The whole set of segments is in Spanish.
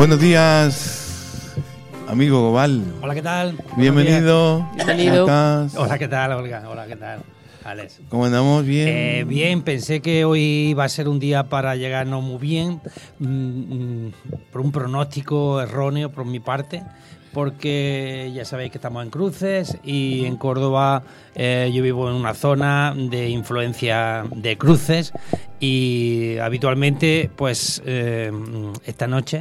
Buenos días, amigo Gobal. Hola, ¿qué tal? Bienvenido. Bienvenido. Hola, ¿qué tal, Olga? Hola, ¿qué tal, Alex? ¿Cómo andamos? ¿Bien? Bien, pensé que hoy iba a ser un día para llegarnos muy bien, por un pronóstico erróneo por mi parte, porque ya sabéis que estamos en Cruces y en Córdoba yo vivo en una zona de influencia de cruces y habitualmente pues estas noches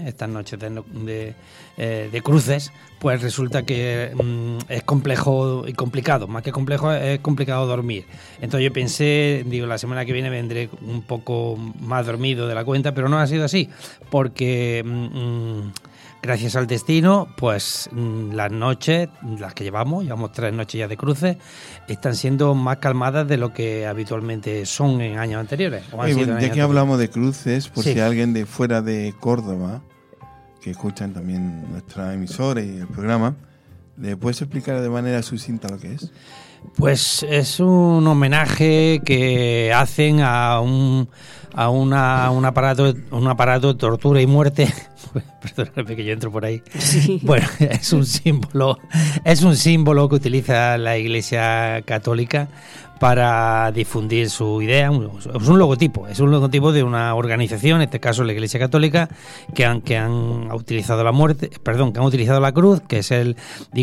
de cruces pues resulta que es complejo y complicado, más que complejo es complicado dormir. Entonces yo pensé, la semana que viene vendré un poco más dormido de la cuenta, pero no ha sido así, porque gracias al destino, pues las noches, las que llevamos 3 noches ya de cruces, están siendo más calmadas de lo que habitualmente son en años anteriores. Ya que hablamos de cruces, por sí. Si alguien de fuera de Córdoba, que escuchan también nuestra emisora y el programa, ¿le puedes explicar de manera sucinta lo que es? pues es un homenaje que hacen a un aparato de tortura y muerte. Perdóname que yo entro por ahí. Sí. Bueno, es un símbolo que utiliza la Iglesia Católica para difundir su idea. Es un logotipo de una organización, en este caso la Iglesia Católica, que han utilizado que han utilizado la cruz, que es el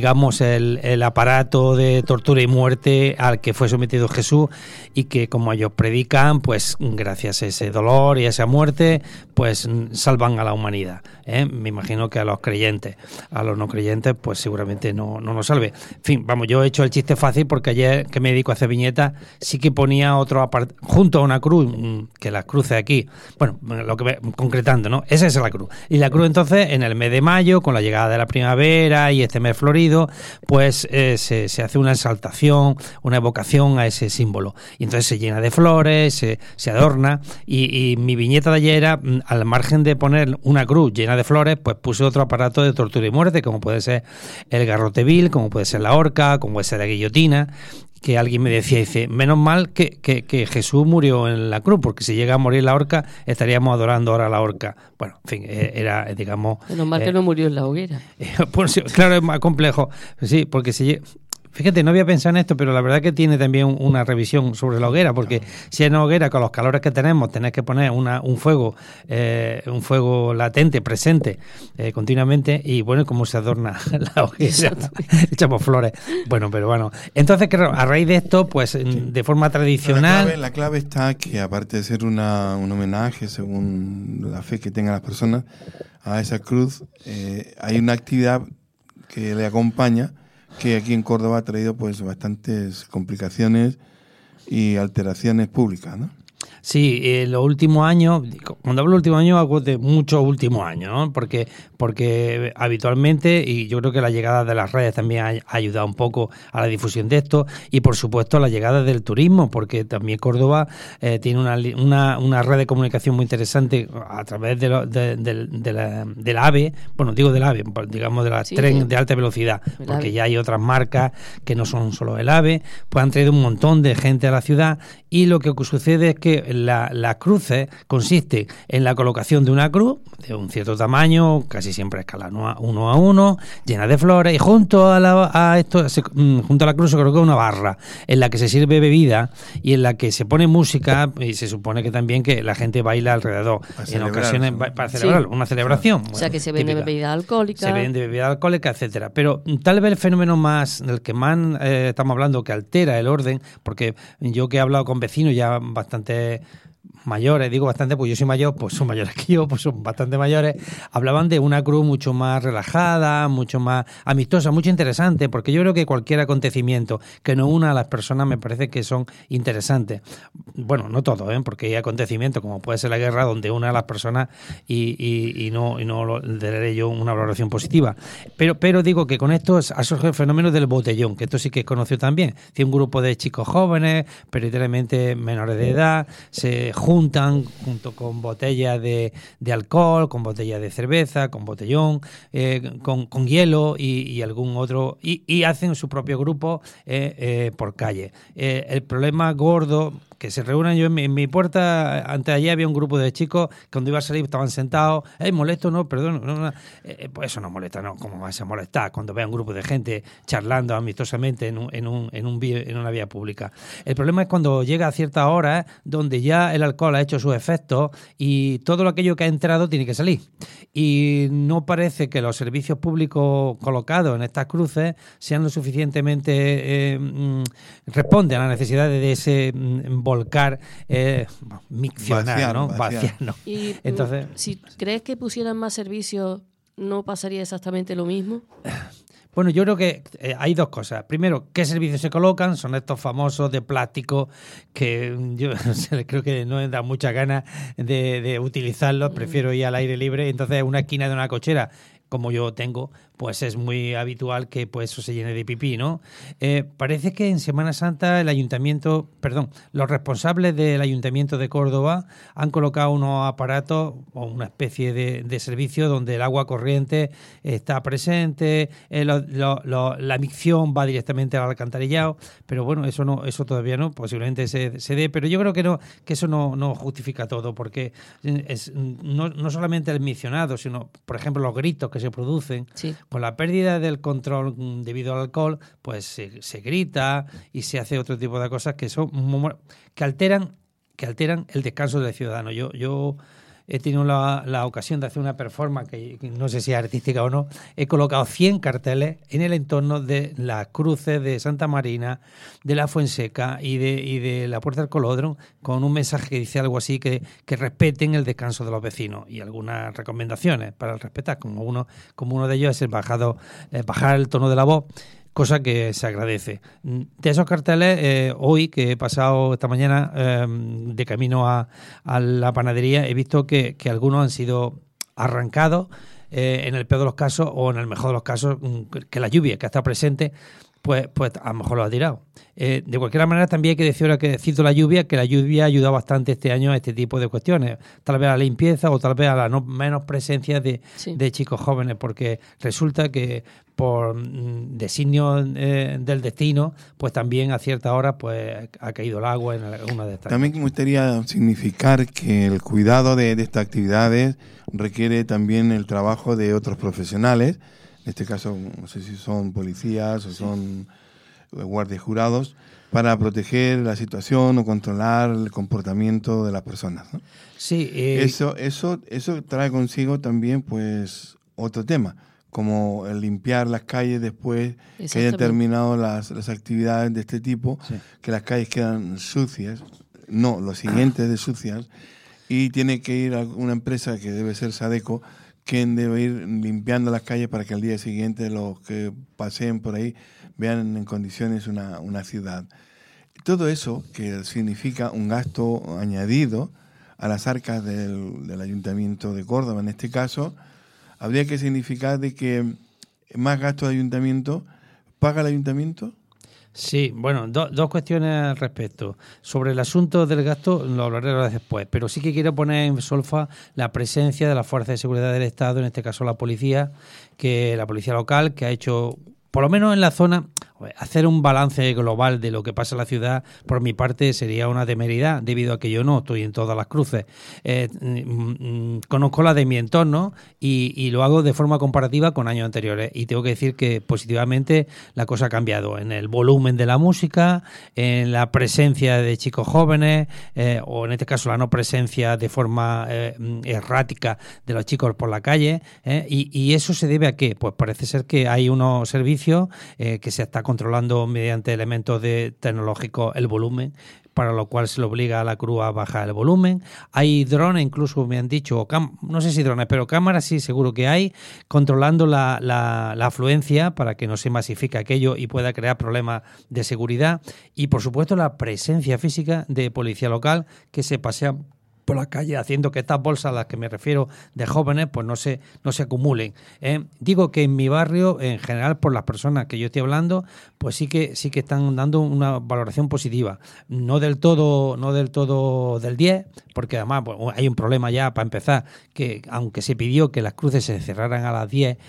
aparato de tortura y muerte al que fue sometido Jesús, y que, como ellos predican, pues gracias a ese dolor y a esa muerte, pues salvan a la humanidad. Me imagino que a los creyentes, a los no creyentes, pues seguramente no nos salve. En fin, yo he hecho el chiste fácil porque ayer, que me dedico a hacer viñetas, sí que ponía otro junto a una cruz, que las cruces aquí, concretando, ¿no? Esa es la cruz. Y la cruz, entonces, en el mes de mayo, con la llegada de la primavera y este mes florido, pues se hace una exaltación, una evocación a ese símbolo. Y entonces se llena de flores, se adorna, y mi viñeta de ayer era, al margen de poner una cruz llena de flores, pues puse otro aparato de tortura y muerte, como puede ser el garrote vil, como puede ser la horca, como puede ser la guillotina, que alguien me decía, dice, menos mal que Jesús murió en la cruz, porque si llega a morir la horca, estaríamos adorando ahora la horca. Bueno, en fin, era, digamos... Menos mal que no murió en la hoguera. Pues, claro, es más complejo. Sí, porque si... Fíjate, no había pensado en esto, pero la verdad que tiene también una revisión sobre la hoguera, porque si en una hoguera, con los calores que tenemos, tenés que poner un fuego latente, presente, continuamente, y bueno, cómo se adorna la hoguera, echamos flores. Bueno. Entonces, claro, a raíz de esto, pues de forma tradicional... La clave está que, aparte de ser un homenaje, según la fe que tengan las personas, a esa cruz, hay una actividad que le acompaña, que aquí en Córdoba ha traído pues bastantes complicaciones y alteraciones públicas, ¿no? Sí, los últimos años, cuando hablo de últimos años, hablo de muchos últimos años, ¿no? Porque habitualmente, y yo creo que la llegada de las redes también ha ayudado un poco a la difusión de esto, y por supuesto la llegada del turismo, porque también Córdoba tiene una red de comunicación muy interesante a través del AVE, del AVE, digamos del tren de alta velocidad, porque ya hay otras marcas que no son solo el AVE, pues han traído un montón de gente a la ciudad, y lo que sucede es que las cruces consisten en la colocación de una cruz de un cierto tamaño, casi siempre a escala 1 a 1, llena de flores, y junto a la cruz se coloca una barra en la que se sirve bebida y en la que se pone música, y se supone que también que la gente baila alrededor, en ocasiones para celebrar una celebración. O sea, que se vende bebida alcohólica, etcétera. Pero tal vez el fenómeno del que más estamos hablando, que altera el orden, porque yo que he hablado con vecinos ya bastante mayores, digo bastante, pues yo soy mayor, pues son mayores que yo, pues son bastante mayores, hablaban de una cruz mucho más relajada, mucho más amistosa, mucho interesante, porque yo creo que cualquier acontecimiento que nos una a las personas me parece que son interesantes. Bueno, no todo, porque hay acontecimientos como puede ser la guerra, donde une a las personas y no daré yo una valoración positiva. Pero digo que con esto ha surgido el fenómeno del botellón, que esto sí que es conocido también. Un grupo de chicos jóvenes, prioritariamente menores de edad, se juntan juntan junto con botellas de alcohol, con botellas de cerveza, con botellón, con hielo y algún otro, y hacen su propio grupo por calle. El problema gordo, que se reúnan, yo en mi puerta, antes de ayer había un grupo de chicos que cuando iba a salir estaban sentados, molesto, no, perdón, no. Pues eso no molesta, no, ¿cómo vas a molestar cuando vea un grupo de gente charlando amistosamente en una vía pública? El problema es cuando llega a ciertas horas donde ya el alcohol ha hecho sus efectos y todo aquello que ha entrado tiene que salir. Y no parece que los servicios públicos colocados en estas cruces sean lo suficientemente responden a las necesidades de ese volcar miccionar, ¿no? Vaciar, ¿no? Y entonces, si crees que pusieran más servicios, ¿no pasaría exactamente lo mismo? Bueno, yo creo que hay dos cosas. Primero, ¿qué servicios se colocan? Son estos famosos de plástico que yo creo que no me da muchas ganas de utilizarlos. Prefiero ir al aire libre. Entonces, una esquina de una cochera, como yo tengo, pues es muy habitual que pues eso se llene de pipí, ¿no? Parece que en Semana Santa los responsables del Ayuntamiento de Córdoba han colocado unos aparatos o una especie de servicio donde el agua corriente está presente, la micción va directamente al alcantarillado, pero bueno, eso todavía no, posiblemente se dé, pero yo creo que eso no justifica todo, porque no solamente el miccionado, sino, por ejemplo, los gritos que se producen. Sí. Con la pérdida del control debido al alcohol, pues se grita y se hace otro tipo de cosas que alteran el descanso del ciudadano. Yo he tenido la ocasión de hacer una performance que no sé si es artística o no. He colocado 100 carteles en el entorno de las cruces de Santa Marina, de la Fuenseca y de la Puerta del Colodro, con un mensaje que dice algo así, que respeten el descanso de los vecinos, y algunas recomendaciones para respetar, como uno de ellos es bajar el tono de la voz, cosa que se agradece. De esos carteles, hoy, que he pasado esta mañana de camino a la panadería, he visto que algunos han sido arrancados, en el peor de los casos, o en el mejor de los casos, que la lluvia que está presente, pues a lo mejor lo ha tirado. De cualquier manera, también hay que decir, ahora que cito la lluvia, que la lluvia ha ayudado bastante este año a este tipo de cuestiones. Tal vez a la limpieza o tal vez a la menos presencia de chicos jóvenes, porque resulta que por designio del destino, pues también a ciertas horas pues ha caído el agua en alguna de estas. También me gustaría significar que el cuidado de estas actividades requiere también el trabajo de otros profesionales. En este caso, no sé si son policías o son guardias jurados, para proteger la situación o controlar el comportamiento de las personas, ¿no? Sí. Eso trae consigo también, pues, otro tema, como el limpiar las calles después que hayan terminado las actividades de este tipo, que las calles quedan sucias, lo siguiente de sucias, y tiene que ir a una empresa que debe ser Sadeco, quien debe ir limpiando las calles para que al día siguiente los que paseen por ahí vean en condiciones una ciudad. Todo eso, que significa un gasto añadido a las arcas del Ayuntamiento de Córdoba, en este caso, habría que significar de que más gasto de ayuntamiento, ¿paga el ayuntamiento? Sí, bueno, dos cuestiones al respecto. Sobre el asunto del gasto lo hablaré después, pero sí que quiero poner en solfa la presencia de las fuerzas de seguridad del Estado, en este caso la policía local, que ha hecho, por lo menos en la zona, hacer un balance global de lo que pasa en la ciudad, por mi parte, sería una temeridad, debido a que yo no estoy en todas las cruces. Conozco la de mi entorno y lo hago de forma comparativa con años anteriores. Y tengo que decir que positivamente la cosa ha cambiado en el volumen de la música, en la presencia de chicos jóvenes, o en este caso la no presencia de forma errática de los chicos por la calle. ¿Y eso se debe a qué? Pues parece ser que hay unos servicios que se está controlando mediante elementos tecnológicos el volumen, para lo cual se le obliga a la cruz a bajar el volumen. Hay drones, incluso me han dicho, no sé si drones, pero cámaras sí seguro que hay, controlando la afluencia para que no se masifique aquello y pueda crear problemas de seguridad. Y por supuesto la presencia física de policía local, que se pasea por las calles, haciendo que estas bolsas a las que me refiero de jóvenes pues no se acumulen. Digo que en mi barrio, en general, por las personas que yo estoy hablando, pues sí que están dando una valoración positiva. No del todo del 10, porque además pues, hay un problema ya para empezar, que aunque se pidió que las cruces se cerraran a las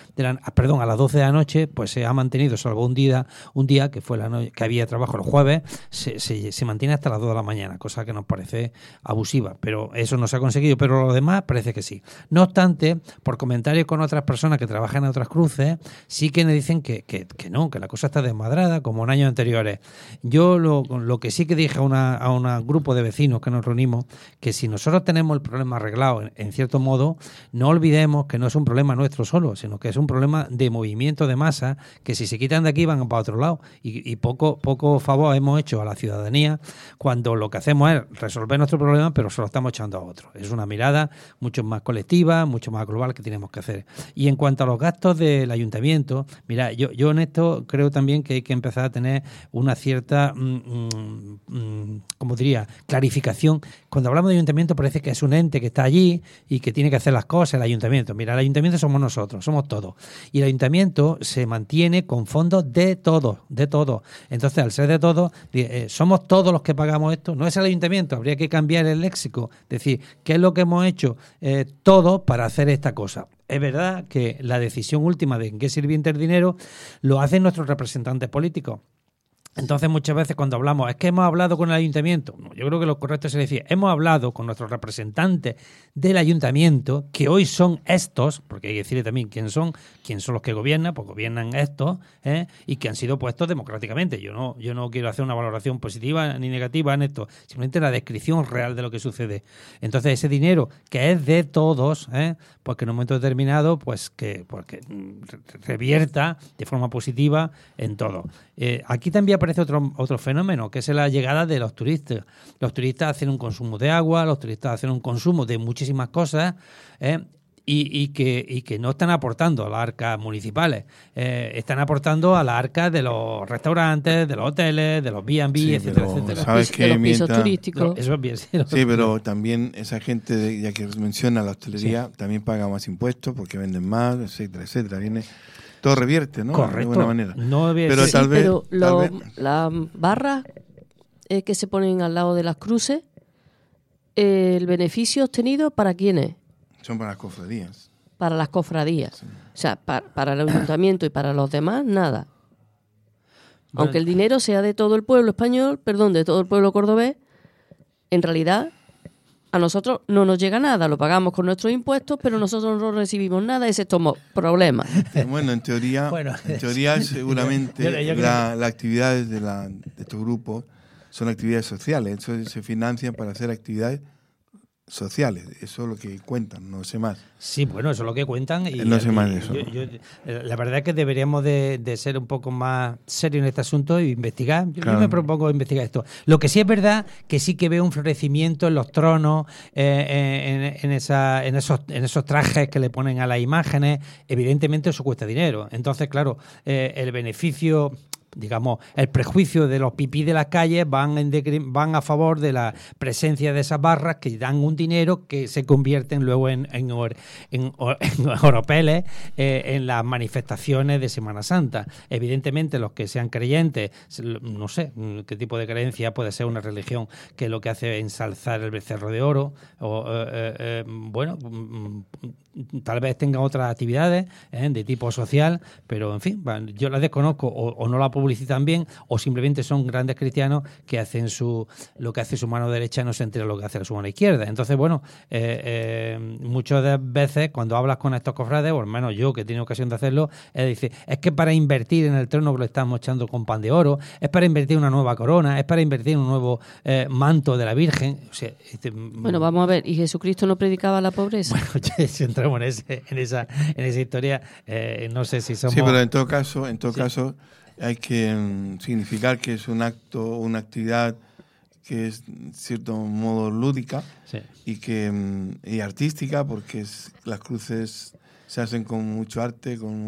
12 de la noche, pues se ha mantenido, salvo un día que fue que había trabajo los jueves, se mantiene hasta las 2 de la mañana, cosa que nos parece abusiva, pero eso no se ha conseguido, pero lo demás parece que sí. No obstante, por comentarios con otras personas que trabajan en otras cruces, sí que me dicen que no, que la cosa está desmadrada, como en años anteriores. Yo lo que sí que dije a un grupo de vecinos que nos reunimos, que si nosotros tenemos el problema arreglado, en cierto modo, no olvidemos que no es un problema nuestro solo, sino que es un problema de movimiento de masa, que si se quitan de aquí van para otro lado, y poco favor hemos hecho a la ciudadanía cuando lo que hacemos es resolver nuestro problema, pero se lo estamos echando a otro. Es una mirada mucho más colectiva, mucho más global que tenemos que hacer. Y en cuanto a los gastos del ayuntamiento, mira, yo en esto creo también que hay que empezar a tener una cierta, como diría, clarificación. Cuando hablamos de ayuntamiento parece que es un ente que está allí y que tiene que hacer las cosas, el ayuntamiento. Mira, el ayuntamiento somos nosotros, somos todos. Y el ayuntamiento se mantiene con fondos de todos. Entonces, al ser de todos, somos todos los que pagamos esto. No es el ayuntamiento, habría que cambiar el léxico. Decir, ¿qué es lo que hemos hecho todos para hacer esta cosa? Es verdad que la decisión última de en qué sirve el dinero lo hacen nuestros representantes políticos. Entonces, muchas veces cuando hablamos, es que hemos hablado con el ayuntamiento. No, yo creo que lo correcto es decir, hemos hablado con nuestros representantes del ayuntamiento, que hoy son estos, porque hay que decirle también quién son los que gobiernan, pues gobiernan estos, y que han sido puestos democráticamente. Yo no quiero hacer una valoración positiva ni negativa en esto, simplemente la descripción real de lo que sucede. Entonces, ese dinero que es de todos, pues que en un momento determinado, pues que revierta de forma positiva en todo. Aquí también aparece otro fenómeno, que es la llegada de los turistas. Los turistas hacen un consumo de agua, los turistas hacen un consumo de muchísimas cosas, y que no están aportando a las arcas municipales, están aportando a las arcas de los restaurantes, de los hoteles, de los B&B, sí, etcétera, pero etcétera. Sabes que los pisos turísticos. Eso es bien, sí, pero también esa gente, ya que menciona la hostelería, también paga más impuestos porque venden más, etcétera. Todo revierte, ¿no? Correcto. De alguna manera. No pero sí, tal vez, las barras que se ponen al lado de las cruces, el beneficio obtenido, ¿para quién es? son para las cofradías. Para las cofradías. Sí. O sea, para el ayuntamiento y para los demás, nada. Bueno. Aunque el dinero sea de todo el pueblo español, de todo el pueblo cordobés, en realidad a nosotros no nos llega nada, lo pagamos con nuestros impuestos, pero nosotros no recibimos nada, excepto problemas. Bueno, en teoría, seguramente las actividades de estos grupos son actividades sociales, eso se financian para hacer actividades sociales, eso es lo que cuentan, no sé más. Sí, bueno, eso es lo que cuentan. Y no sé más de eso. La verdad es que deberíamos de ser un poco más serios en este asunto e investigar. Yo Claro. me propongo investigar esto. Lo que sí es verdad que sí que veo un florecimiento en los tronos, en esos trajes que le ponen a las imágenes. Evidentemente eso cuesta dinero. Entonces, claro, el beneficio, digamos, el prejuicio de los pipí de las calles van a favor de la presencia de esas barras que dan un dinero que se convierten luego en oropeles en las manifestaciones de Semana Santa. Evidentemente los que sean creyentes, no sé qué tipo de creencia, puede ser una religión que lo que hace es ensalzar el becerro de oro, o bueno, tal vez tengan otras actividades de tipo social, pero en fin, yo las desconozco o no la publicitan bien, o simplemente son grandes cristianos que hacen lo que hace su mano derecha no se entera lo que hace su mano izquierda. Entonces, bueno, muchas veces cuando hablas con estos cofrades, o al menos yo que he tenido ocasión de hacerlo, dice, es que para invertir en el trono lo estamos echando con pan de oro, es para invertir en una nueva corona, es para invertir en un nuevo manto de la Virgen. O sea, bueno, vamos a ver, ¿y Jesucristo no predicaba la pobreza? Bueno, si entramos en esa historia, no sé si somos... Sí, pero en todo caso hay que significar que es un acto, una actividad que es en cierto modo lúdica, sí, y artística, porque las cruces se hacen con mucho arte, con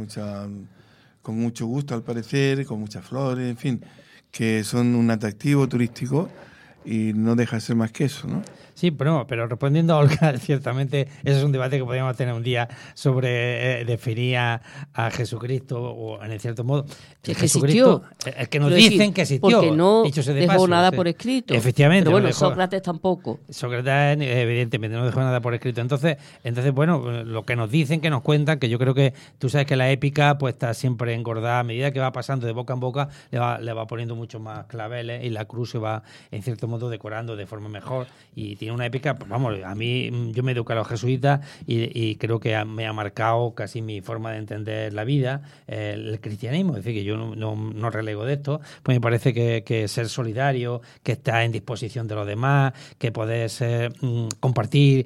mucho gusto al parecer, con muchas flores, en fin, que son un atractivo turístico y no deja de ser más que eso, ¿no? Sí, pero respondiendo a Olga, ciertamente ese es un debate que podríamos tener un día sobre definir a Jesucristo, o en cierto modo, Que Jesucristo, existió. es que nos Quiero dicen decir, que existió. porque no dicho sea de dejó paso, nada sí. por escrito. Efectivamente. Pero bueno, no dejó- Sócrates tampoco. Sócrates, evidentemente, no dejó nada por escrito. Entonces, bueno, lo que nos dicen, que nos cuentan, que yo creo que tú sabes que la épica pues está siempre engordada. A medida que va pasando de boca en boca, le va poniendo mucho más claveles y la cruz se va, en cierto modo, decorando de forma mejor. Y tiene una épica, pues, vamos, a mí, yo me eduqué a los jesuitas y creo que me ha marcado casi mi forma de entender la vida, el cristianismo. Es decir, que yo no relego de esto, pues me parece que ser solidario, que estar en disposición de los demás, que poder compartir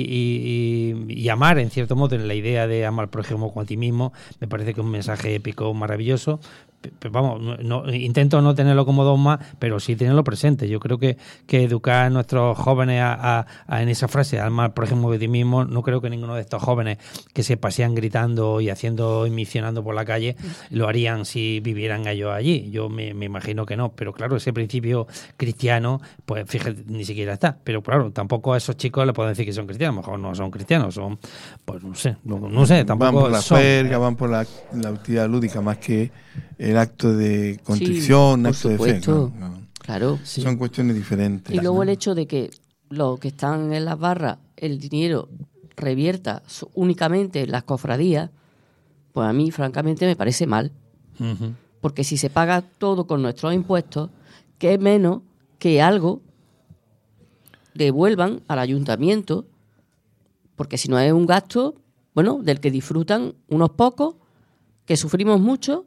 y amar, en cierto modo, en la idea de amar al prójimo como a ti mismo, me parece que es un mensaje épico maravilloso. Pero vamos, intento no tenerlo como dogma, pero sí tenerlo presente. Yo creo que educar a nuestros jóvenes en esa frase, amar por ejemplo de ti mismo, no creo que ninguno de estos jóvenes que se pasean gritando y misionando por la calle lo harían si vivieran ellos allí. Yo me imagino que no, pero claro, ese principio cristiano, pues fíjate, ni siquiera está. Pero claro, tampoco a esos chicos le pueden decir que son cristianos, a lo mejor no son cristianos, son, pues no sé, tampoco van por la son, juerga, van por la actividad lúdica más que el acto de contrición, por acto de fe. supuesto. No. Claro. Sí. Son cuestiones diferentes. Y luego ¿no? el hecho de que los que están en las barras, el dinero revierta únicamente en las cofradías, pues a mí, francamente, me parece mal. Ujú. Porque si se paga todo con nuestros impuestos, ¿qué es menos que algo devuelvan al ayuntamiento? Porque si no es un gasto, bueno, del que disfrutan unos pocos, que sufrimos mucho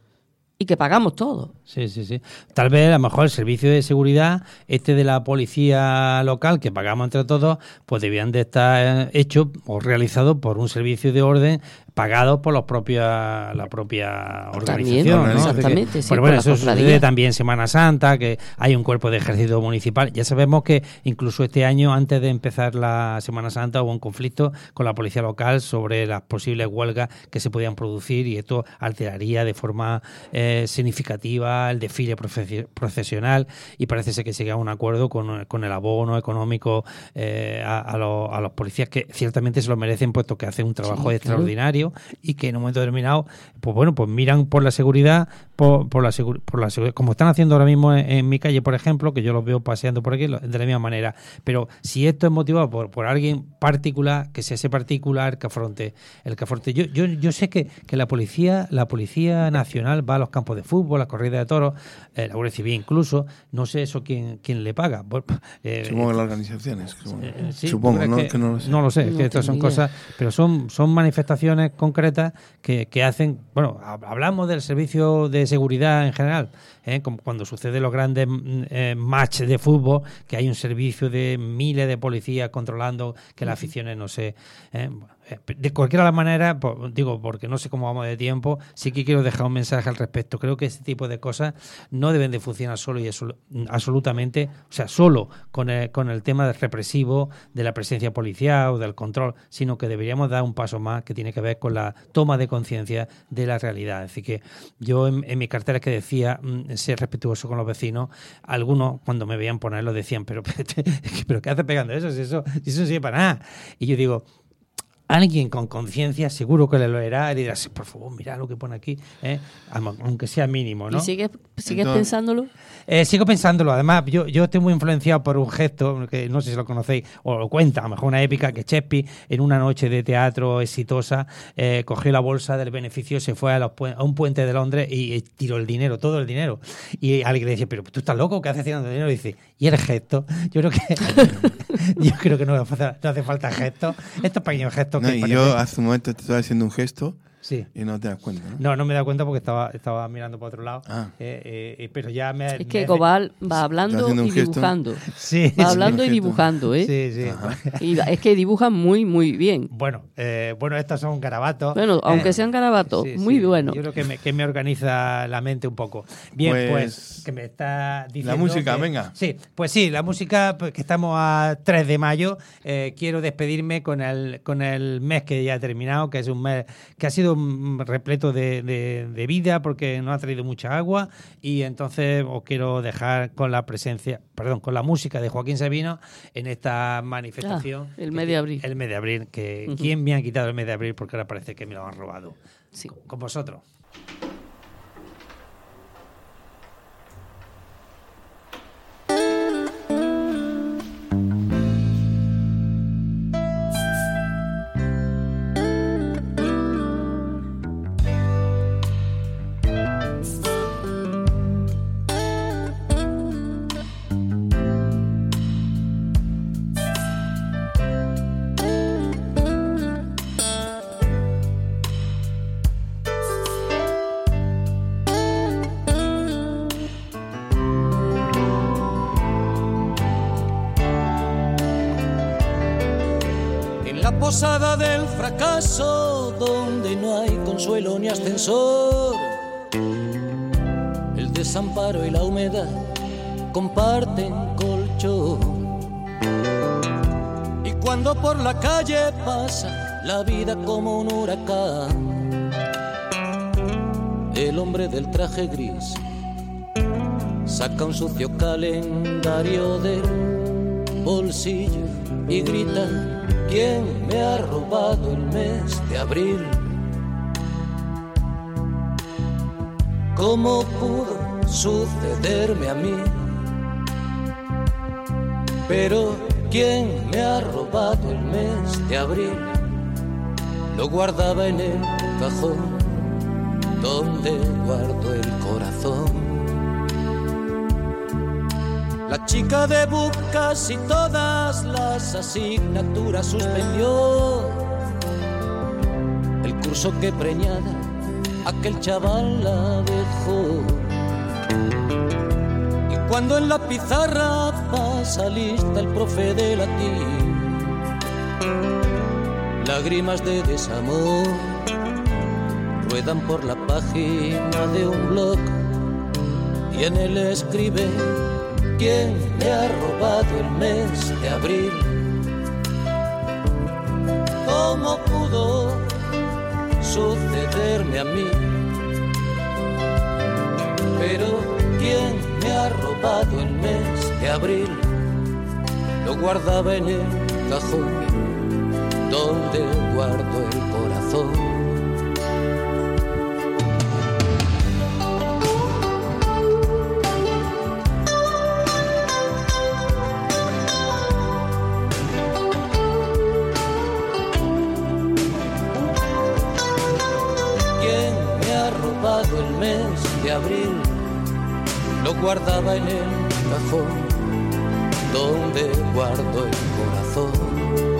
y que pagamos todo. Sí. Tal vez a lo mejor el servicio de seguridad, de la policía local que pagamos entre todos, pues debían de estar hechos o realizados por un servicio de orden pagado por la propia También, organización, ¿no? exactamente, sí, Pero por bueno, la eso cofradía. sucede también en Semana Santa, que hay un cuerpo de ejército municipal. Ya sabemos que incluso este año, antes de empezar la Semana Santa, hubo un conflicto con la policía local sobre las posibles huelgas que se podían producir, y esto alteraría de forma significativa el desfile procesional, y parece ser que se llega a un acuerdo con el abono económico a los policías, que ciertamente se lo merecen, puesto que hacen un trabajo Sí, extraordinario y que en un momento determinado, pues bueno, pues miran por la seguridad, por la seguridad, como están haciendo ahora mismo en mi calle, por ejemplo, que yo los veo paseando por aquí de la misma manera. Pero si esto es motivado por alguien particular, que sea ese particular que afronte el que afronte. Yo sé que la policía nacional va a los campos de fútbol, a las corridas de toros, la Guardia Civil incluso, no sé eso quién le paga. Supongo que las organizaciones. Sí, Supongo, pero ¿no? es Que no lo sé. No lo sé, es No que estas son tengo idea. cosas, pero son manifestaciones concretas que hacen, bueno, hablamos del servicio de seguridad en general, como cuando suceden los grandes matches de fútbol, que hay un servicio de miles de policías controlando que las aficiones no se... de cualquier manera, digo, porque no sé cómo vamos de tiempo, sí que quiero dejar un mensaje al respecto. Creo que este tipo de cosas no deben de funcionar solo y absolutamente, o sea, solo con el tema del represivo, de la presencia policial o del control, sino que deberíamos dar un paso más, que tiene que ver con la toma de conciencia de la realidad. Es decir, que yo en mis carteles que decía ser respetuoso con los vecinos, algunos cuando me veían ponerlo decían, pero ¿qué hace pegando eso? Si eso sirve para nada. Y yo digo, alguien con conciencia seguro que le leerá y dirá, por favor, mira lo que pone aquí, aunque sea mínimo, ¿no? ¿Y sigues Entonces, pensándolo? Sigo pensándolo. Además, yo estoy muy influenciado por un gesto, que no sé si lo conocéis, o lo cuenta, a lo mejor una épica, que Shakespeare, en una noche de teatro exitosa, cogió la bolsa del beneficio, se fue a un puente de Londres y tiró el dinero, todo el dinero. Y alguien le dice, pero tú estás loco, ¿qué haces tirando dinero? Y dice, ¿y el gesto? Yo creo que no hace falta gestos. Estos pequeños gestos No, que y parecen- yo hace un momento te estaba haciendo un gesto Sí. y no te das cuenta, ¿no? No me he dado cuenta porque estaba mirando para otro lado. Ah. Pero ya me... Es que Gobal va hablando haciendo un y gesto. dibujando. Sí, Va sí. hablando y gesto. dibujando, ¿eh? Sí. Y es que dibujan muy, muy bien. Bueno, estos son garabatos. Bueno, aunque sean garabatos, Sí, muy sí. bueno. Yo creo que me organiza la mente un poco. Bien, pues que me está diciendo... La música, que- venga. Sí, pues sí, la música, pues, que estamos a 3 de mayo. Quiero despedirme con el mes que ya ha terminado, que es un mes que ha sido sido repleto de vida porque no ha traído mucha agua, y entonces os quiero dejar con la con la música de Joaquín Sabina en esta manifestación. El mes de abril. El mes de abril, que ¿quién me ha quitado el mes de abril? Porque ahora parece que me lo han robado. Sí. Con vosotros. Posada del fracaso, donde no hay consuelo ni ascensor. El desamparo y la humedad comparten colchón. Y cuando por la calle pasa la vida como un huracán, el hombre del traje gris saca un sucio calendario del bolsillo y grita: ¿quién me ha robado el mes de abril? ¿Cómo pudo sucederme a mí? Pero ¿quién me ha robado el mes de abril? Lo guardaba en el cajón donde guardo el corazón. La chica de casi todas las asignaturas suspendió. El curso que preñada aquel chaval la dejó. Y cuando en la pizarra pasa lista el profe de latín, lágrimas de desamor ruedan por la página de un blog, y en él escribe: ¿quién me ha robado el mes de abril? ¿Cómo pudo sucederme a mí? Pero ¿quién me ha robado el mes de abril? Lo guardaba en el cajón donde guardo el corazón. El mes de abril lo guardaba en el cajón donde guardo el corazón.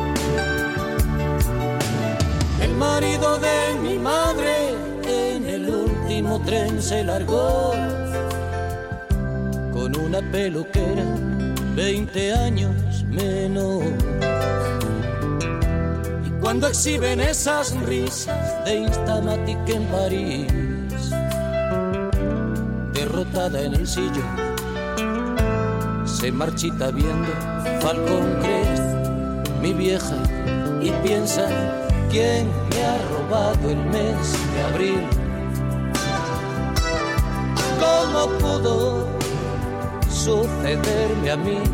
El marido de mi madre en el último tren se largó con una peluquera 20 años menos. Y cuando exhiben esas risas de Instamatic en París, derrotada en el sillón, se marchita viendo Falcon Crest, mi vieja, y piensa: ¿quién me ha robado el mes de abril? ¿Cómo pudo sucederme a mí?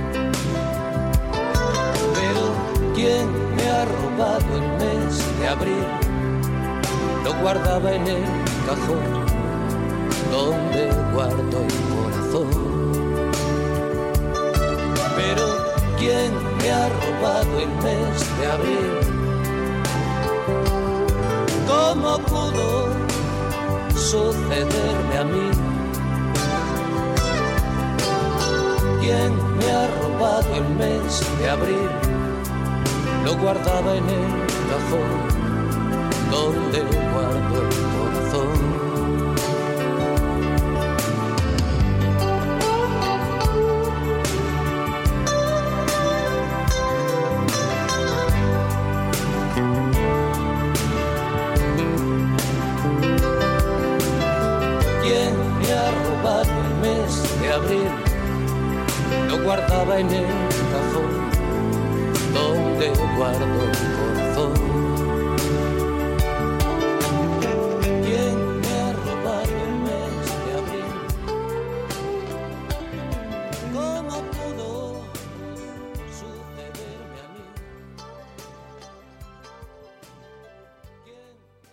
Pero ¿quién me ha robado el mes de abril? Lo guardaba en el cajón donde guardo el corazón. Pero ¿quién me ha robado el mes de abril? ¿Cómo pudo sucederme a mí? ¿Quién me ha robado el mes de abril? Lo guardaba en el cajón donde guardo el corazón. De abril lo guardaba en el cajón donde guardo el corazón.